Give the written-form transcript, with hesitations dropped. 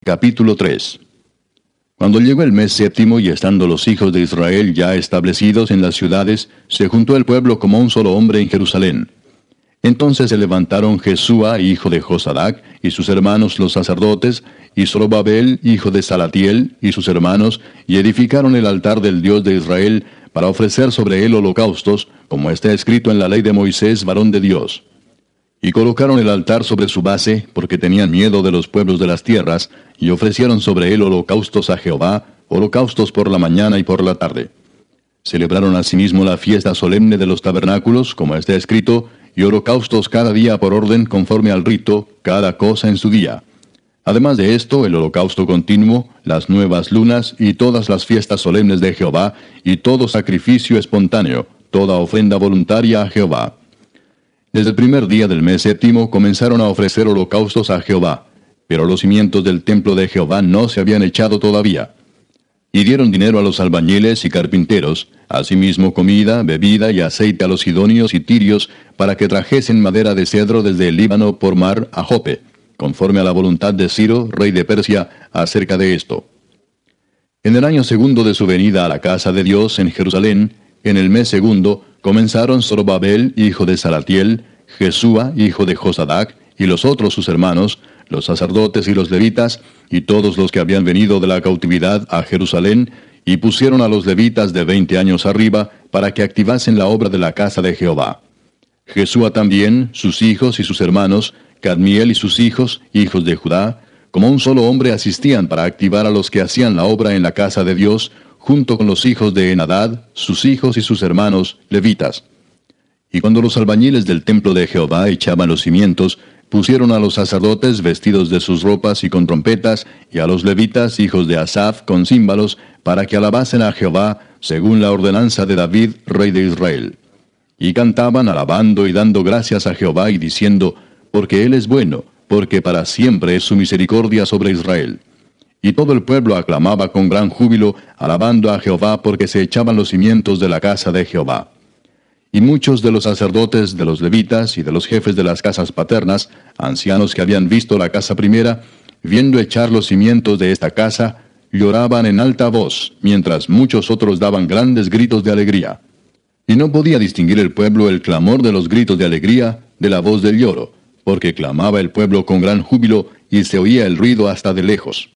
Capítulo 3. Cuando llegó el mes séptimo y estando los hijos de Israel ya establecidos en las ciudades, se juntó el pueblo como un solo hombre en Jerusalén. Entonces se levantaron Jesúa, hijo de Josadac, y sus hermanos los sacerdotes, y Zorobabel, hijo de Salatiel, y sus hermanos, y edificaron el altar del Dios de Israel, para ofrecer sobre él holocaustos, como está escrito en la ley de Moisés, varón de Dios. Y colocaron el altar sobre su base, porque tenían miedo de los pueblos de las tierras, y ofrecieron sobre él holocaustos a Jehová, holocaustos por la mañana y por la tarde. Celebraron asimismo la fiesta solemne de los tabernáculos, como está escrito, y holocaustos cada día por orden conforme al rito, cada cosa en su día. Además de esto, el holocausto continuo, las nuevas lunas y todas las fiestas solemnes de Jehová, y todo sacrificio espontáneo, toda ofrenda voluntaria a Jehová. Desde el primer día del mes séptimo comenzaron a ofrecer holocaustos a Jehová, pero los cimientos del templo de Jehová no se habían echado todavía. Y dieron dinero a los albañiles y carpinteros, asimismo comida, bebida y aceite a los sidonios y tirios, para que trajesen madera de cedro desde el Líbano por mar a Jope, conforme a la voluntad de Ciro, rey de Persia, acerca de esto. En el año segundo de su venida a la casa de Dios en Jerusalén, en el mes segundo, comenzaron Zorobabel, hijo de Salatiel, Jesúa, hijo de Josadac, y los otros sus hermanos, los sacerdotes y los levitas, y todos los que habían venido de la cautividad a Jerusalén, y pusieron a los levitas de 20 años arriba, para que activasen la obra de la casa de Jehová. Jesúa también, sus hijos y sus hermanos, Cadmiel y sus hijos, hijos de Judá, como un solo hombre asistían para activar a los que hacían la obra en la casa de Dios, junto con los hijos de Enadad, sus hijos y sus hermanos, levitas. Y cuando los albañiles del templo de Jehová echaban los cimientos, pusieron a los sacerdotes vestidos de sus ropas y con trompetas, y a los levitas, hijos de Asaph, con címbalos, para que alabasen a Jehová, según la ordenanza de David, rey de Israel. Y cantaban alabando y dando gracias a Jehová y diciendo, porque Él es bueno, porque para siempre es su misericordia sobre Israel. Y todo el pueblo aclamaba con gran júbilo, alabando a Jehová porque se echaban los cimientos de la casa de Jehová. Y muchos de los sacerdotes, de los levitas y de los jefes de las casas paternas, ancianos que habían visto la casa primera, viendo echar los cimientos de esta casa, lloraban en alta voz, mientras muchos otros daban grandes gritos de alegría. Y no podía distinguir el pueblo el clamor de los gritos de alegría de la voz del lloro, porque clamaba el pueblo con gran júbilo y se oía el ruido hasta de lejos.